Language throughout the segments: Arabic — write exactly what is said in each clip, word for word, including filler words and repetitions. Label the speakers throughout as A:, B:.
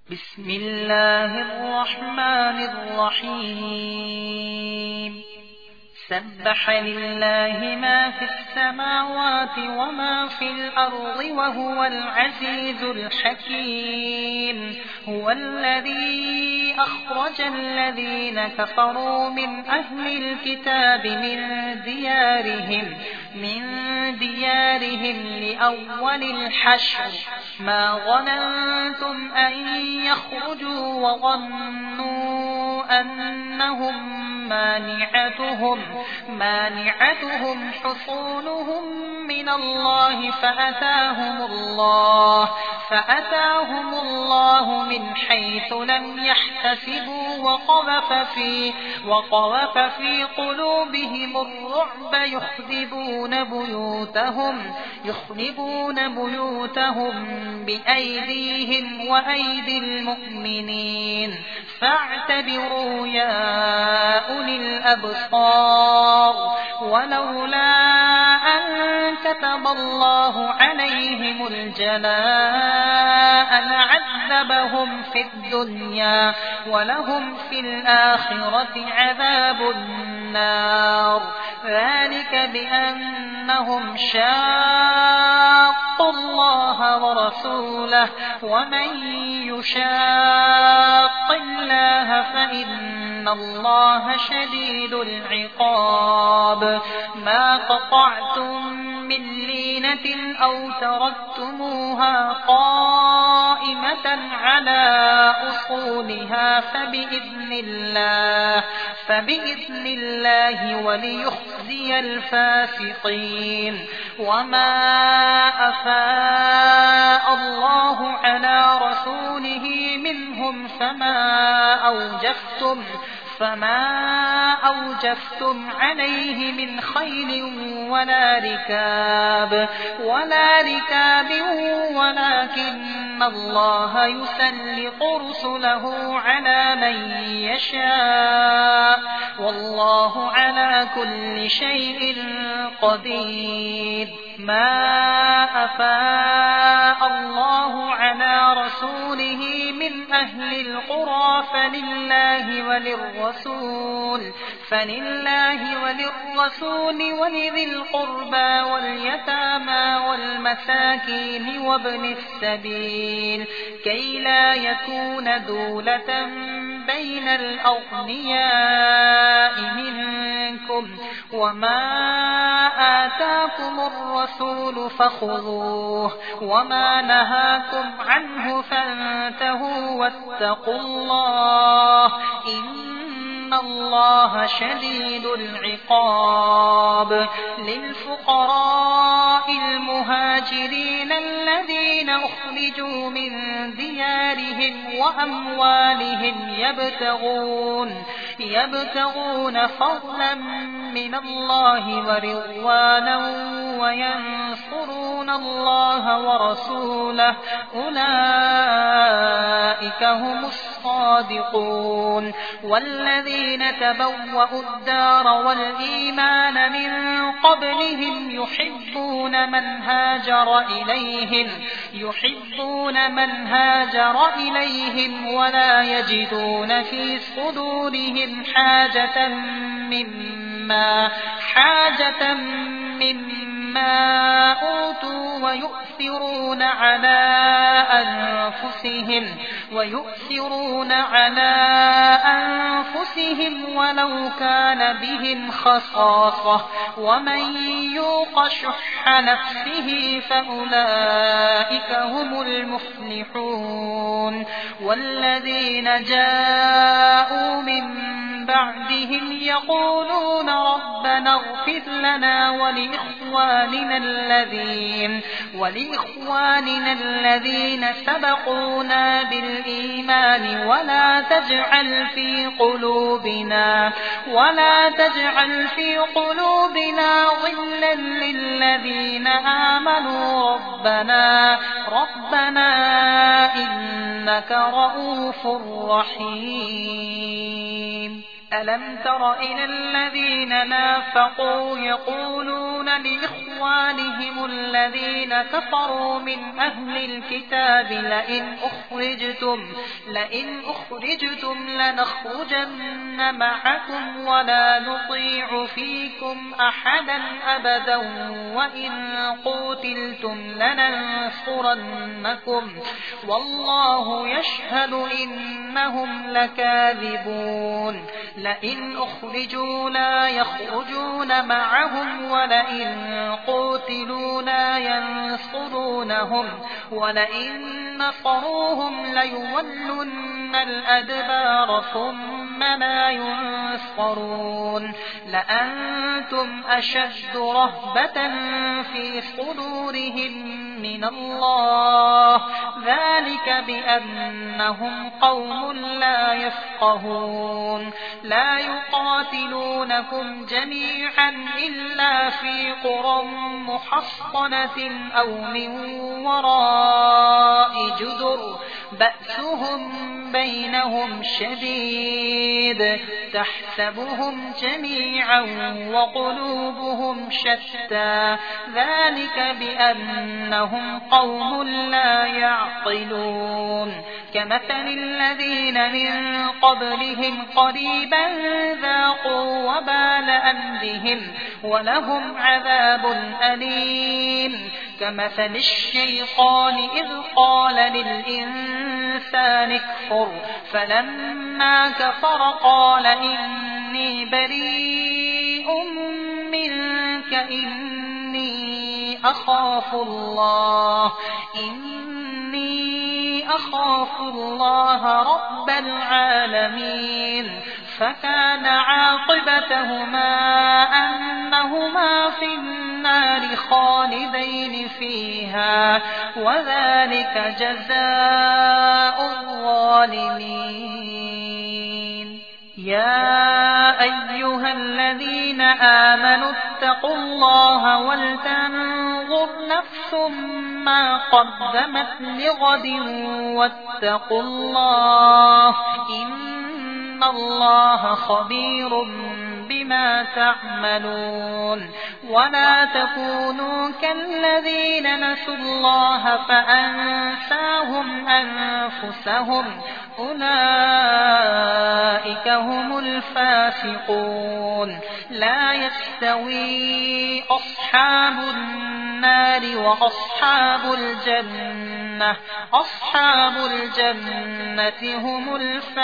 A: بسم الله الرحمن الرحيم سبح لله ما في السماوات وما في الأرض وهو العزيز الحكيم هو الذي أخرج الذين كفروا من أهل الكتاب من ديارهم من ديارهم لأول الحشر ما ظننتم أن يخرجوا وظنوا أنهم مانعتهم مانعتهم حصونهم من الله فأتاهم الله فأتاهم الله من حيث لم يحتسبوا وقذف في وقذف في قلوبهم الرعب يخربون بيوتهم يخربون بيوتهم بأيديهم وأيدي المؤمنين فاعتبروا يا أولي الأبصار ولولا أن كتب الله عليهم الجلاء لعذبهم في الدنيا ولهم في الآخرة عذاب النار ذلك بأنهم شاقوا الله ورسوله ومن يشاق الله فإن الله شديد العقاب ما قطعتم من لينة أو تركتموها قائمة على أصولها فبإذن الله فبإذن الله وليخزي الفاسقين وما أفاء الله على رسوله منهم فما أوجفتم فما أوجفتم عليه من خيل ولا ركاب ولا ركاب ولكن الله يسلط رسله على من يشاء والله على كل شيء قدير ما أفاء الله على رسوله من أهل القرى فلله وللرسول فلله وللرسول ولذي القربى واليتامى والمساكين وابن السبيل كي لا يكون دولة بين الأغنياء منكم وما آتاكم الرسول فخذوه وما نهاكم عنه فانتهوا واتقوا الله إن الله شديد العقاب للفقراء المهاجرين الذين أخرجوا من ديارهم وأموالهم يبتغون يبتغون فضلا من الله ورضوانا وينصرون الله ورسوله أولئك هم الصادقون والذين تبوأوا الدار والإيمان من قبلهم يحبون من هاجر إليهم يحبون من هاجر إليهم ولا يجدون في صدورهم حاجة مما حاجة مما أوتوا ويؤثرون على أنفسهم ويؤثرون على أنفسهم ولو كان بهم خصاصة ومن يوق شح نفسه فأولئك هم المفلحون والذين جاءوا من بعدهم يقولون ربنا اغفر لنا ولإخواننا الذين ولإخواننا الذين سبقونا بالإيمان ولا تجعل في قلوبنا ولا تجعل في قلوبنا غلا للذين آمنوا ربنا ربنا إنك رؤوف رحيم ألم تر إلى الذين نافقوا يقولون لإخوانهم الذين كفروا من أهل الكتاب لئن أخرجتم, لئن أخرجتم لنخرجن معكم ولا نطيع فيكم أحدا أبدا وإن قوتلتم لننصرنكم والله يشهد إنهم لكاذبون لئن أخرجوا لا يخرجون معهم ولئن قوتلوا لا ينصرونهم ولئن نصروهم ليولن الأدبار ثم لا ينصرون لأنتم أشد رهبة في صدورهم من الله ذلك بأنهم قوم لا يفقهون لا يقاتلونكم جميعا إلا في قرى محصنة أو من وراء جدر بأسهم بينهم شديد تحسبهم جميعا وقلوبهم شتى ذلك بأنهم قوم لا يعقلون كمثل الذين من قبلهم قريبا ذاقوا وبال أمرهم ولهم عذاب أليم كمثل الشيطان إذ قال للإنسان اكفر فلما كفر قال إني بريء منك إني أخاف الله إني أخاف الله رب العالمين فكان عاقبتهما أنهما في النار خالدين فيها وذلك جزاء الظالمين يا أيها الذين آمنوا اتقوا الله ولتنظر نفس ما قدمت لغد واتقوا الله إن الله خبير بما تعملون ولا تكونوا كالذين نسوا الله فأنساهم أنفسهم أولئك هم الفاسقون لا يستوي أصحاب النار وأصحاب الجنة أصحاب الجنة هم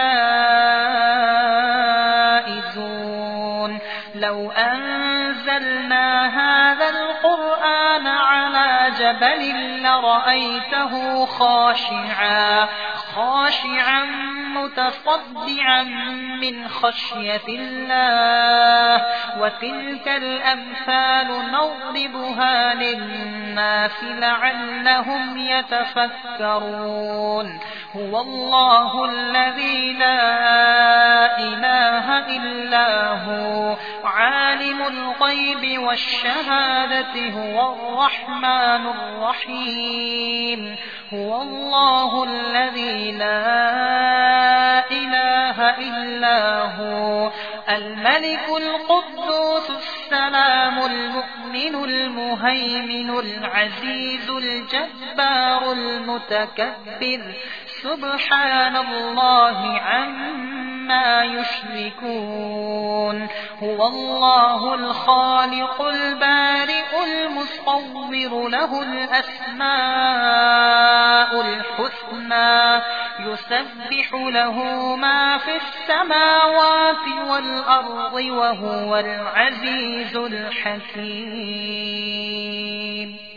A: الفائزون لو أنزلنا هذا القرآن على جبل لرأيته خاشعا خاشعا متصدعا من خشية الله وتلك الأمثال نضربها للناس لعلهم يتفكرون هو الله الذي لا إله إلا هو عالم الغيب والشهادة هو الرحمن الرحيم هو الله الذي لا إله إلا هو الملك القدوس السلام المؤمن المهيمن العزيز الجبار المتكبر سبحان الله عما يشركون هو الله الخالق البارئ المصور له الأسماء الحسنى يسبح له ما في السماوات والأرض وهو العزيز الحكيم.